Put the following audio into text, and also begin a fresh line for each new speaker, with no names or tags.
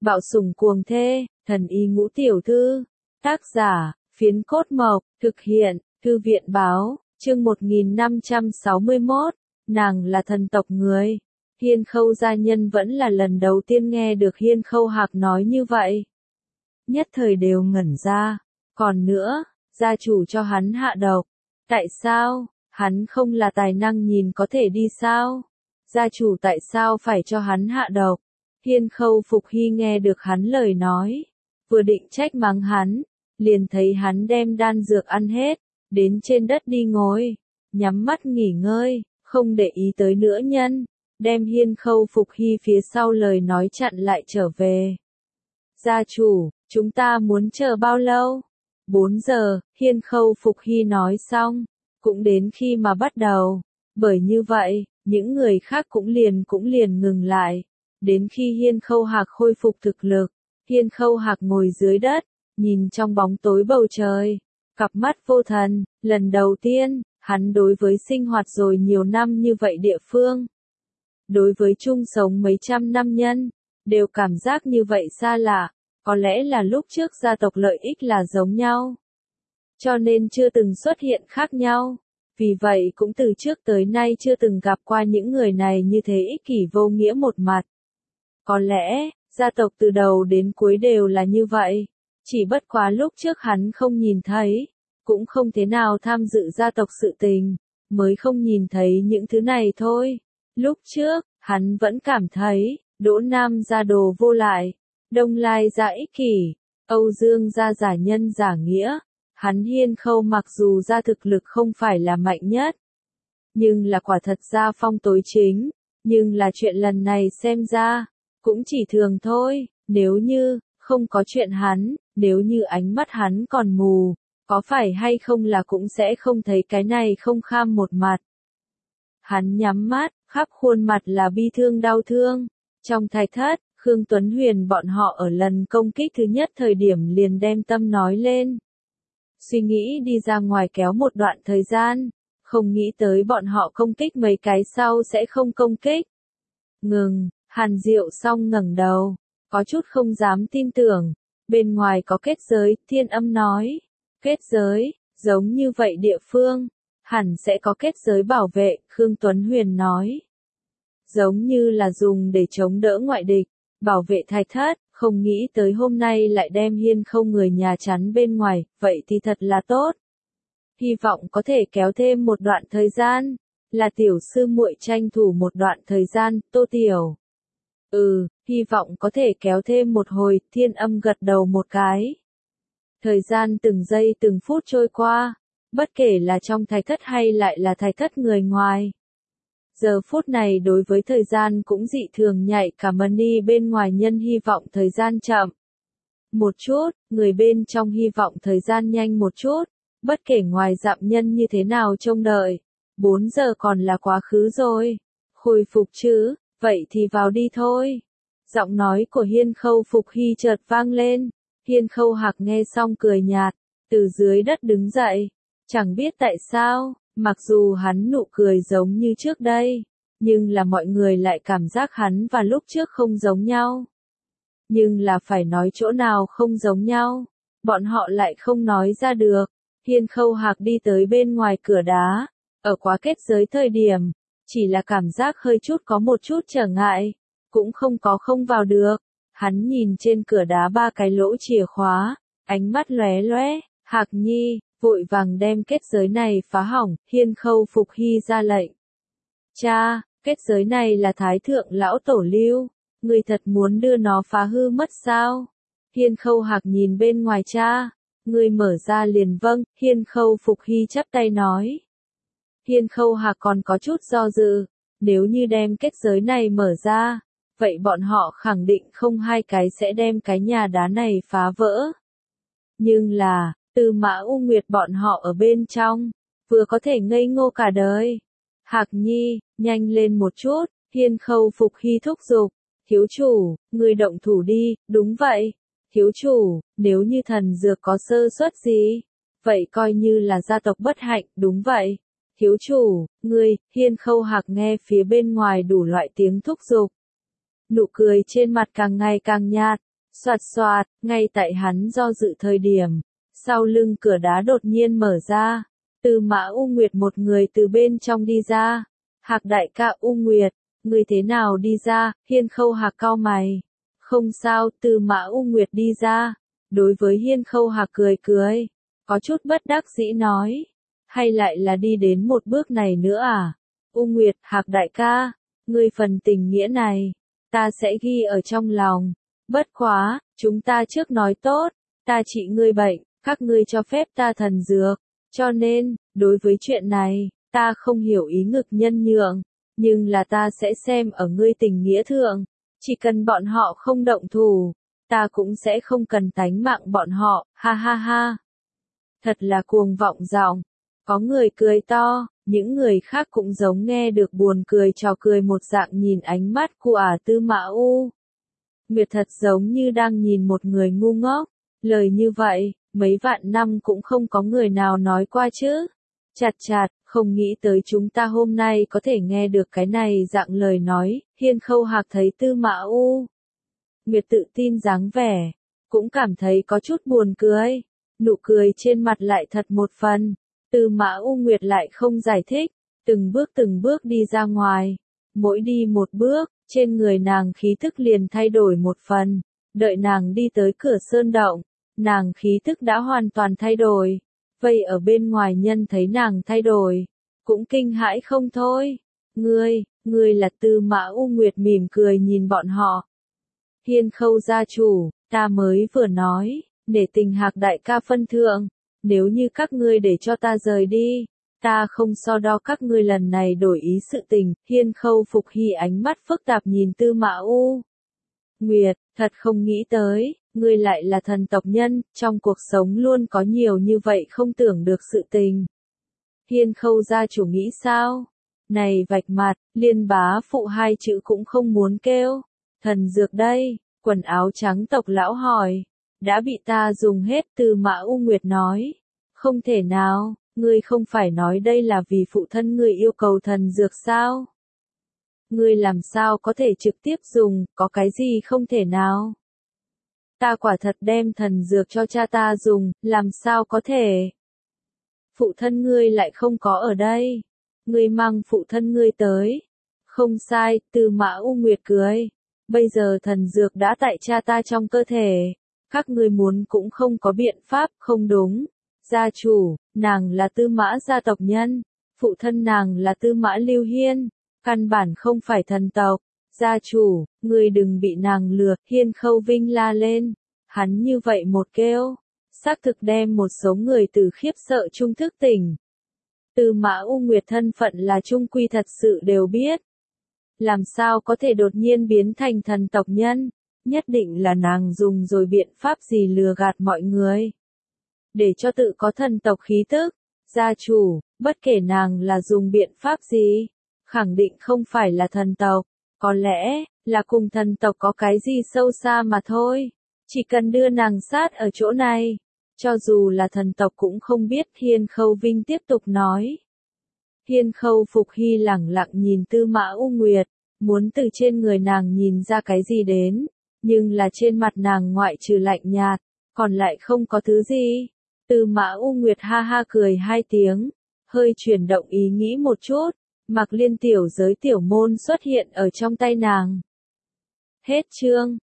Bạo sủng cuồng thê, thần y ngũ tiểu thư. Tác giả, Phiến Cốt Mộc, thực hiện, Thư viện báo, chương 1561, nàng là thần tộc người. Hiên Khâu gia nhân vẫn là lần đầu tiên nghe được Hiên Khâu Hạc nói như vậy. Nhất thời đều ngẩn ra. Còn nữa, gia chủ cho hắn hạ độc. Tại sao, hắn không là tài năng nhìn có thể đi sao? Gia chủ tại sao phải cho hắn hạ độc? Hiên Khâu Phục Hy nghe được hắn lời nói. Vừa định trách mắng hắn, liền thấy hắn đem đan dược ăn hết, đến trên đất đi ngồi, nhắm mắt nghỉ ngơi, không để ý tới nữa nhân, đem Hiên Khâu Phục Hy phía sau lời nói chặn lại trở về. Gia chủ, chúng ta muốn chờ bao lâu? 4 giờ, Hiên Khâu Phục Hy nói xong, cũng đến khi mà bắt đầu, bởi như vậy, những người khác cũng liền ngừng lại, đến khi Hiên Khâu Hạc khôi phục thực lực, Hiên Khâu Hạc ngồi dưới đất, nhìn trong bóng tối bầu trời, cặp mắt vô thần, lần đầu tiên, hắn đối với sinh hoạt rồi nhiều năm như vậy địa phương, đối với chung sống mấy trăm năm nhân, đều cảm giác như vậy xa lạ, có lẽ là lúc trước gia tộc lợi ích là giống nhau, cho nên chưa từng xuất hiện khác nhau, vì vậy cũng từ trước tới nay chưa từng gặp qua những người này như thế ích kỷ vô nghĩa một mặt. Có lẽ, gia tộc từ đầu đến cuối đều là như vậy, chỉ bất quá lúc trước hắn không nhìn thấy, cũng không thế nào tham dự gia tộc sự tình, mới không nhìn thấy những thứ này thôi. Lúc trước, hắn vẫn cảm thấy, Đỗ Nam gia đồ vô lại, Đông Lai gia ích kỷ, Âu Dương gia giả nhân giả nghĩa, hắn Hiên Khâu mặc dù gia thực lực không phải là mạnh nhất, nhưng là quả thật gia phong tối chính, nhưng là chuyện lần này xem ra, cũng chỉ thường thôi, nếu như, không có chuyện hắn, nếu như ánh mắt hắn còn mù, có phải hay không là cũng sẽ không thấy cái này không kham một mặt. Hắn nhắm mắt, khắp khuôn mặt là bi thương đau thương, trong thạch thất, Khương Tuấn Huyền bọn họ ở lần công kích thứ nhất thời điểm liền đem tâm nói lên. Suy nghĩ đi ra ngoài kéo một đoạn thời gian, không nghĩ tới bọn họ công kích mấy cái sau sẽ không công kích. Ngừng, Hàn Diệu Song ngẩng đầu, có chút không dám tin tưởng, bên ngoài có kết giới, Thiên Âm nói. Kết giới, giống như vậy địa phương, hẳn sẽ có kết giới bảo vệ, Khương Tuấn Huyền nói. Giống như là dùng để chống đỡ ngoại địch, bảo vệ thạch thất, không nghĩ tới hôm nay lại đem Hiên Khâu người nhà chắn bên ngoài, vậy thì thật là tốt. Hy vọng có thể kéo thêm một đoạn thời gian, là tiểu sư muội tranh thủ một đoạn thời gian, Tô Tiểu. Hy vọng có thể kéo thêm một hồi, Thiên Âm gật đầu một cái. Thời gian từng giây từng phút trôi qua, bất kể là trong thạch thất hay lại là thạch thất người ngoài. Giờ phút này đối với thời gian cũng dị thường nhạy, cả Mani bên ngoài nhân hy vọng thời gian chậm một chút, người bên trong hy vọng thời gian nhanh một chút, bất kể ngoài dặm nhân như thế nào trông đợi. 4 giờ còn là quá khứ rồi. Khôi phục chứ, vậy thì vào đi thôi. Giọng nói của Hiên Khâu Phục Hy chợt vang lên. Hiên Khâu Hạc nghe xong cười nhạt, từ dưới đất đứng dậy. Chẳng biết tại sao, mặc dù hắn nụ cười giống như trước đây, nhưng là mọi người lại cảm giác hắn và lúc trước không giống nhau. Nhưng là phải nói chỗ nào không giống nhau, bọn họ lại không nói ra được. Hiên Khâu Hạc đi tới bên ngoài cửa đá, ở quá kết giới thời điểm, chỉ là cảm giác hơi chút có một chút trở ngại, cũng không có không vào được. Hắn nhìn trên cửa đá 3 cái lỗ chìa khóa, ánh mắt lóe lóe, Hạc Nhi, vội vàng đem kết giới này phá hỏng, Hiên Khâu Phục Hy ra lệnh. Cha, kết giới này là Thái Thượng Lão Tổ lưu, người thật muốn đưa nó phá hư mất sao? Hiên Khâu Hạc nhìn bên ngoài cha, người mở ra liền vâng, Hiên Khâu Phục Hy chắp tay nói. Hiên Khâu Hạc còn có chút do dự, nếu như đem kết giới này mở ra, vậy bọn họ khẳng định không hai cái sẽ đem cái nhà đá này phá vỡ. Nhưng là, Tư Mã U Nguyệt bọn họ ở bên trong, vừa có thể ngây ngô cả đời. Hạc Nhi, nhanh lên một chút, Hiên Khâu Phục Hy thúc giục. Thiếu chủ, người động thủ đi, đúng vậy. Thiếu chủ, nếu như thần dược có sơ suất gì, vậy coi như là gia tộc bất hạnh, đúng vậy. Thiếu chủ, ngươi, Hiên Khâu Hạc nghe phía bên ngoài đủ loại tiếng thúc giục. Nụ cười trên mặt càng ngày càng nhạt, Soạt soạt, ngay tại hắn do dự thời điểm, sau lưng cửa đá đột nhiên mở ra, Tư Mã U Nguyệt một người từ bên trong đi ra. Hạc đại ca U Nguyệt, người thế nào đi ra? Hiên Khâu Hạc cau mày. Không sao, Tư Mã U Nguyệt đi ra. Đối với Hiên Khâu Hạc cười cười, có chút bất đắc dĩ nói, hay lại là đi đến một bước này nữa à? U Nguyệt, Hạc đại ca, ngươi phần tình nghĩa này, ta sẽ ghi ở trong lòng. Bất quá, chúng ta trước nói tốt, ta trị ngươi bệnh, các ngươi cho phép ta thần dược, cho nên, đối với chuyện này, ta không hiểu ý ngực nhân nhượng, nhưng là ta sẽ xem ở ngươi tình nghĩa thượng, chỉ cần bọn họ không động thủ, ta cũng sẽ không cần tánh mạng bọn họ, ha ha ha. Thật là cuồng vọng giọng, có người cười to, những người khác cũng giống nghe được buồn cười trò cười một dạng nhìn ánh mắt của Tư Mã U Nguyệt thật giống như đang nhìn một người ngu ngốc, lời như vậy, mấy vạn năm cũng không có người nào nói qua chứ. Chặt chặt, không nghĩ tới chúng ta hôm nay có thể nghe được cái này dạng lời nói, Hiên Khâu Hạc thấy Tư Mã U Nguyệt tự tin dáng vẻ, cũng cảm thấy có chút buồn cười, nụ cười trên mặt lại thật một phần. Tư Mã U Nguyệt lại không giải thích, từng bước đi ra ngoài, mỗi đi một bước, trên người nàng khí thức liền thay đổi một phần, đợi nàng đi tới cửa sơn động, nàng khí thức đã hoàn toàn thay đổi, vây ở bên ngoài nhân thấy nàng thay đổi, cũng kinh hãi không thôi. Ngươi là Tư Mã U Nguyệt mỉm cười nhìn bọn họ. Hiên Khâu gia chủ, ta mới vừa nói, để tình Hạc đại ca phân thượng, nếu như các ngươi để cho ta rời đi, ta không so đo các ngươi lần này đổi ý sự tình. Hiên Khâu Phục Hy ánh mắt phức tạp nhìn Tư Mã U Nguyệt, thật không nghĩ tới, ngươi lại là thần tộc nhân, trong cuộc sống luôn có nhiều như vậy không tưởng được sự tình. Hiên Khâu gia chủ nghĩ sao? Này vạch mặt, Liên bá phụ hai chữ cũng không muốn kêu. Thần dược đây, quần áo trắng tộc lão hỏi, đã bị ta dùng hết. Tư Mã U Nguyệt nói, không thể nào, ngươi không phải nói đây là vì phụ thân ngươi yêu cầu thần dược sao? Ngươi làm sao có thể trực tiếp dùng, có cái gì không thể nào? Ta quả thật đem thần dược cho cha ta dùng, làm sao có thể? Phụ thân ngươi lại không có ở đây. Ngươi mang phụ thân ngươi tới. Không sai, Tư Mã U Nguyệt cười. Bây giờ thần dược đã tại cha ta trong cơ thể. Các ngươi muốn cũng không có biện pháp, không đúng. Gia chủ, nàng là Tư Mã gia tộc nhân. Phụ thân nàng là Tư Mã Lưu Hiên. Căn bản không phải thần tộc. Gia chủ, ngươi đừng bị nàng lừa. Hiên Khâu Vinh la lên. Hắn như vậy một kêu, xác thực đem một số người từ khiếp sợ trung thức tỉnh. Tư Mã U Nguyệt thân phận là trung quy thật sự đều biết. Làm sao có thể đột nhiên biến thành thần tộc nhân, nhất định là nàng dùng rồi biện pháp gì lừa gạt mọi người. Để cho tự có thần tộc khí tức, gia chủ, bất kể nàng là dùng biện pháp gì, khẳng định không phải là thần tộc, có lẽ, là cùng thần tộc có cái gì sâu xa mà thôi. Chỉ cần đưa nàng sát ở chỗ này, cho dù là thần tộc cũng không biết. Hiên Khâu Vinh tiếp tục nói. Hiên Khâu Phục Hy lẳng lặng nhìn Tư Mã U Nguyệt, muốn từ trên người nàng nhìn ra cái gì đến, nhưng là trên mặt nàng ngoại trừ lạnh nhạt, còn lại không có thứ gì. Tư Mã U Nguyệt ha ha cười hai tiếng, hơi chuyển động ý nghĩ một chút, Mạc Liên tiểu giới tiểu môn xuất hiện ở trong tay nàng. Hết chương.